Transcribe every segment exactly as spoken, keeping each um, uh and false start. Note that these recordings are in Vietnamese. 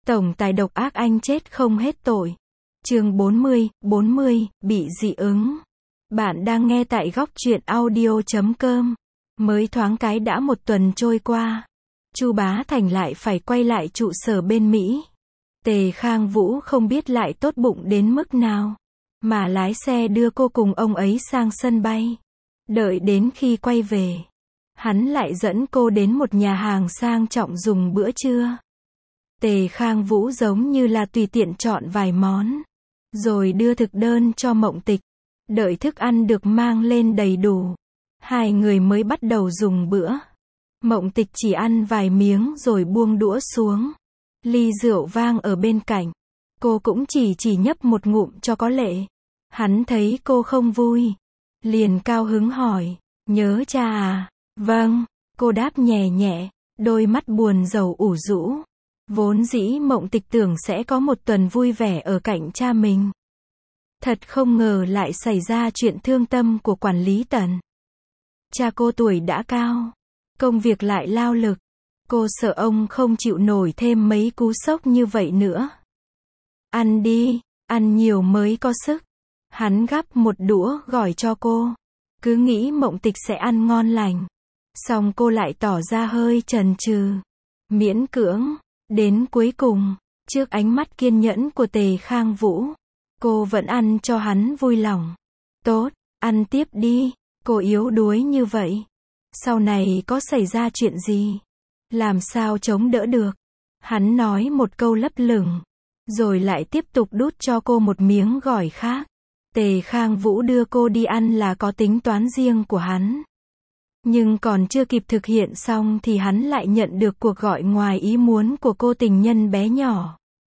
Tổng tài độc ác anh chết không hết tội. Chương bốn mươi, bốn mươi, bị dị ứng. Bạn đang nghe tại góc truyện audio chấm com. Mới thoáng cái đã một tuần trôi qua. Chu Bá Thành lại phải quay lại trụ sở bên Mỹ. Tề Khang Vũ không biết lại tốt bụng đến mức nào, mà lái xe đưa cô cùng ông ấy sang sân bay. Đợi đến khi quay về, hắn lại dẫn cô đến một nhà hàng sang trọng dùng bữa trưa. Tề Khang Vũ giống như là tùy tiện chọn vài món, rồi đưa thực đơn cho Mộng Tịch. Đợi thức ăn được mang lên đầy đủ, hai người mới bắt đầu dùng bữa. Mộng Tịch chỉ ăn vài miếng rồi buông đũa xuống. Ly rượu vang ở bên cạnh, cô cũng chỉ chỉ nhấp một ngụm cho có lệ. Hắn thấy cô không vui, liền cao hứng hỏi, nhớ cha à? Vâng, cô đáp nhẹ nhẹ, đôi mắt buồn rầu ủ rũ. Vốn dĩ Mộng Tịch tưởng sẽ có một tuần vui vẻ ở cạnh cha mình. Thật không ngờ lại xảy ra chuyện thương tâm của quản lý Tần. Cha cô tuổi đã cao, công việc lại lao lực. Cô sợ ông không chịu nổi thêm mấy cú sốc như vậy nữa. Ăn đi, ăn nhiều mới có sức. Hắn gắp một đũa gỏi cho cô. Cứ nghĩ Mộng Tịch sẽ ăn ngon lành. Xong cô lại tỏ ra hơi chần chừ, miễn cưỡng. Đến cuối cùng, trước ánh mắt kiên nhẫn của Tề Khang Vũ, cô vẫn ăn cho hắn vui lòng. Tốt, ăn tiếp đi, cô yếu đuối như vậy. Sau này có xảy ra chuyện gì? Làm sao chống đỡ được? Hắn nói một câu lấp lửng, rồi lại tiếp tục đút cho cô một miếng gỏi khác. Tề Khang Vũ đưa cô đi ăn là có tính toán riêng của hắn. Nhưng còn chưa kịp thực hiện xong thì hắn lại nhận được cuộc gọi ngoài ý muốn của cô tình nhân bé nhỏ.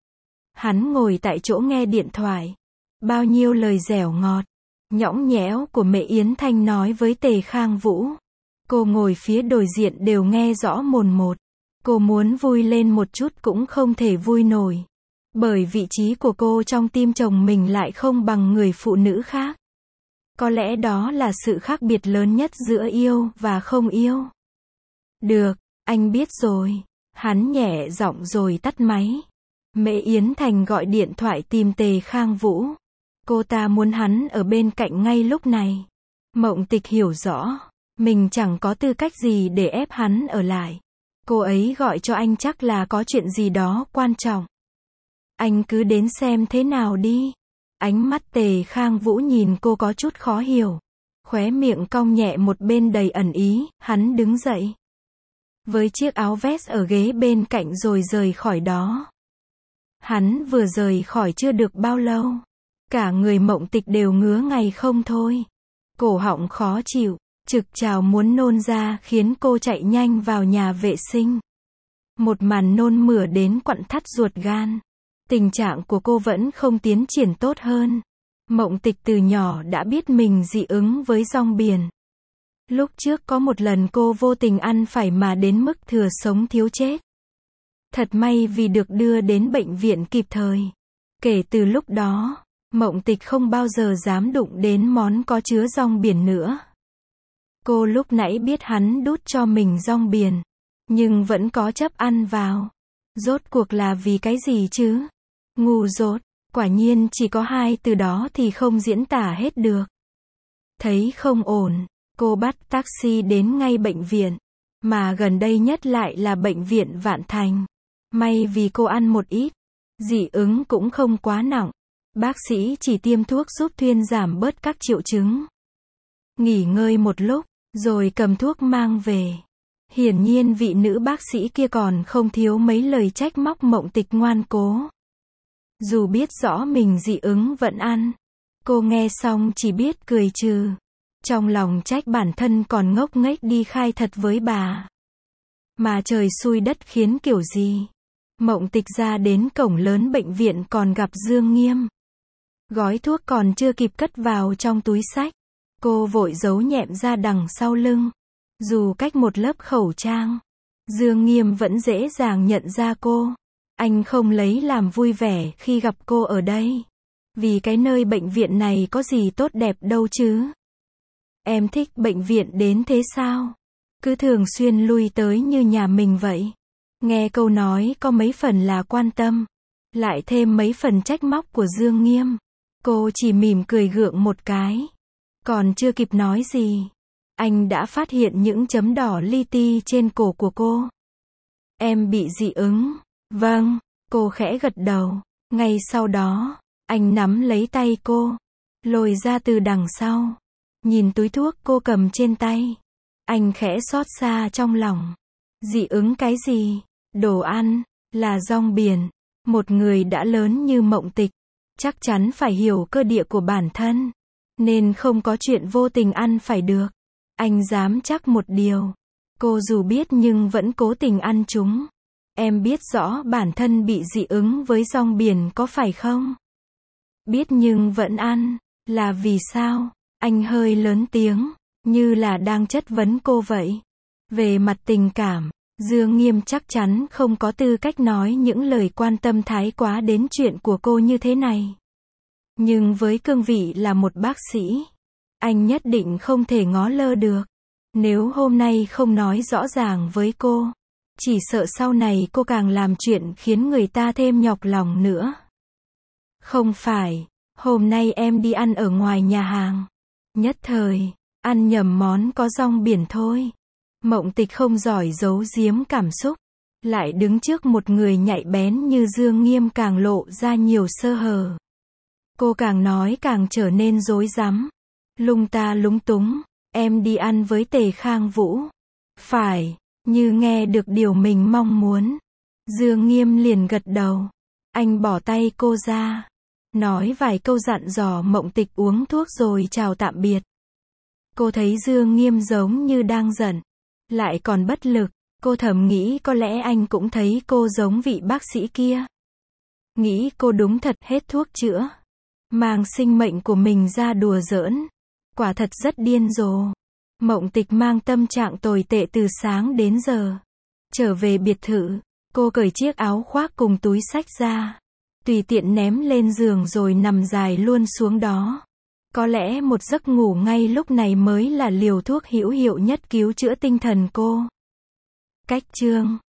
Hắn ngồi tại chỗ nghe điện thoại. Bao nhiêu lời dẻo ngọt, nhõng nhẽo của mẹ Yến Thanh nói với Tề Khang Vũ. Cô ngồi phía đối diện đều nghe rõ mồn một. Cô muốn vui lên một chút cũng không thể vui nổi. Bởi vị trí của cô trong tim chồng mình lại không bằng người phụ nữ khác. Có lẽ đó là sự khác biệt lớn nhất giữa yêu và không yêu. Được, anh biết rồi. Hắn nhẹ giọng rồi tắt máy. Mẹ Yến Thành gọi điện thoại tìm Tề Khang Vũ. Cô ta muốn hắn ở bên cạnh ngay lúc này. Mộng Tịch hiểu rõ, mình chẳng có tư cách gì để ép hắn ở lại. Cô ấy gọi cho anh chắc là có chuyện gì đó quan trọng. Anh cứ đến xem thế nào đi. Ánh mắt Tề Khang Vũ nhìn cô có chút khó hiểu. Khóe miệng cong nhẹ một bên đầy ẩn ý, hắn đứng dậy. Với chiếc áo vest ở ghế bên cạnh rồi rời khỏi đó. Hắn vừa rời khỏi chưa được bao lâu. Cả người Mộng Tịch đều ngứa ngày không thôi. Cổ họng khó chịu, trực trào muốn nôn ra khiến cô chạy nhanh vào nhà vệ sinh. Một màn nôn mửa đến quặn thắt ruột gan. Tình trạng của cô vẫn không tiến triển tốt hơn. Mộng Tịch từ nhỏ đã biết mình dị ứng với rong biển. Lúc trước có một lần cô vô tình ăn phải mà đến mức thừa sống thiếu chết. Thật may vì được đưa đến bệnh viện kịp thời. Kể từ lúc đó, Mộng Tịch không bao giờ dám đụng đến món có chứa rong biển nữa. Cô lúc nãy biết hắn đút cho mình rong biển, nhưng vẫn có chấp ăn vào. Rốt cuộc là vì cái gì chứ? Ngu dốt, quả nhiên chỉ có hai từ đó thì không diễn tả hết được. Thấy không ổn, cô bắt taxi đến ngay bệnh viện, mà gần đây nhất lại là bệnh viện Vạn Thành. May vì cô ăn một ít, dị ứng cũng không quá nặng. Bác sĩ chỉ tiêm thuốc giúp thuyên giảm bớt các triệu chứng. Nghỉ ngơi một lúc, rồi cầm thuốc mang về. Hiển nhiên vị nữ bác sĩ kia còn không thiếu mấy lời trách móc Mộng Tịch ngoan cố. Dù biết rõ mình dị ứng vẫn ăn. Cô nghe xong chỉ biết cười trừ. Trong lòng trách bản thân còn ngốc nghếch đi khai thật với bà. Mà trời xui đất khiến kiểu gì. Mộng Tịch ra đến cổng lớn bệnh viện còn gặp Dương Nghiêm. Gói thuốc còn chưa kịp cất vào trong túi xách. Cô vội giấu nhẹm ra đằng sau lưng. Dù cách một lớp khẩu trang, Dương Nghiêm vẫn dễ dàng nhận ra cô. Anh không lấy làm vui vẻ khi gặp cô ở đây. Vì cái nơi bệnh viện này có gì tốt đẹp đâu chứ. Em thích bệnh viện đến thế sao? Cứ thường xuyên lui tới như nhà mình vậy. Nghe câu nói có mấy phần là quan tâm, lại thêm mấy phần trách móc của Dương Nghiêm. Cô chỉ mỉm cười gượng một cái. Còn chưa kịp nói gì, anh đã phát hiện những chấm đỏ li ti trên cổ của cô. Em bị dị ứng. Vâng, cô khẽ gật đầu. Ngay sau đó, anh nắm lấy tay cô, lôi ra từ đằng sau. Nhìn túi thuốc cô cầm trên tay, anh khẽ xót xa trong lòng. Dị ứng cái gì? Đồ ăn, là rong biển. Một người đã lớn như Mộng Tịch, chắc chắn phải hiểu cơ địa của bản thân, nên không có chuyện vô tình ăn phải được. Anh dám chắc một điều, cô dù biết nhưng vẫn cố tình ăn chúng. Em biết rõ bản thân bị dị ứng với rong biển có phải không? Biết nhưng vẫn ăn, là vì sao? Anh hơi lớn tiếng, như là đang chất vấn cô vậy. Về mặt tình cảm, Dương Nghiêm chắc chắn không có tư cách nói những lời quan tâm thái quá đến chuyện của cô như thế này. Nhưng với cương vị là một bác sĩ, anh nhất định không thể ngó lơ được. Nếu hôm nay không nói rõ ràng với cô, chỉ sợ sau này cô càng làm chuyện khiến người ta thêm nhọc lòng nữa. Không phải, hôm nay em đi ăn ở ngoài nhà hàng. Nhất thời, ăn nhầm món có rong biển thôi. Mộng Tịch không giỏi giấu giếm cảm xúc, lại đứng trước một người nhạy bén như Dương Nghiêm càng lộ ra nhiều sơ hở. Cô càng nói càng trở nên rối rắm, lung ta lúng túng. Em đi ăn với Tề Khang Vũ. Phải, như nghe được điều mình mong muốn. Dương Nghiêm liền gật đầu. Anh bỏ tay cô ra, nói vài câu dặn dò Mộng Tịch uống thuốc rồi chào tạm biệt. Cô thấy Dương Nghiêm giống như đang giận, lại còn bất lực. Cô thầm nghĩ có lẽ anh cũng thấy cô giống vị bác sĩ kia. Nghĩ cô đúng thật hết thuốc chữa, mang sinh mệnh của mình ra đùa giỡn. Quả thật rất điên rồ. Mộng Tịch mang tâm trạng tồi tệ từ sáng đến giờ. Trở về biệt thự, cô cởi chiếc áo khoác cùng túi xách ra, tùy tiện ném lên giường rồi nằm dài luôn xuống đó. Có lẽ một giấc ngủ ngay lúc này mới là liều thuốc hữu hiệu nhất cứu chữa tinh thần cô. Cách chương